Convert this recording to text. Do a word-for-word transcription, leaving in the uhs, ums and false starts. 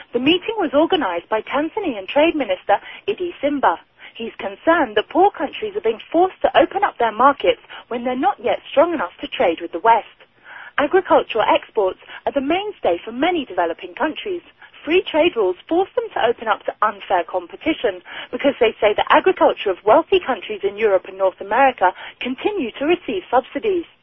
The meeting was organised by Tanzanian Trade Minister Idi Simba. He's concerned that poor countries are being forced to open up their markets when they're not yet strong enough to trade with the West. Agricultural exports are the mainstay for many developing countries. Free trade rules force them to open up to unfair competition because they say the agriculture of wealthy countries in Europe and North America continue to receive subsidies.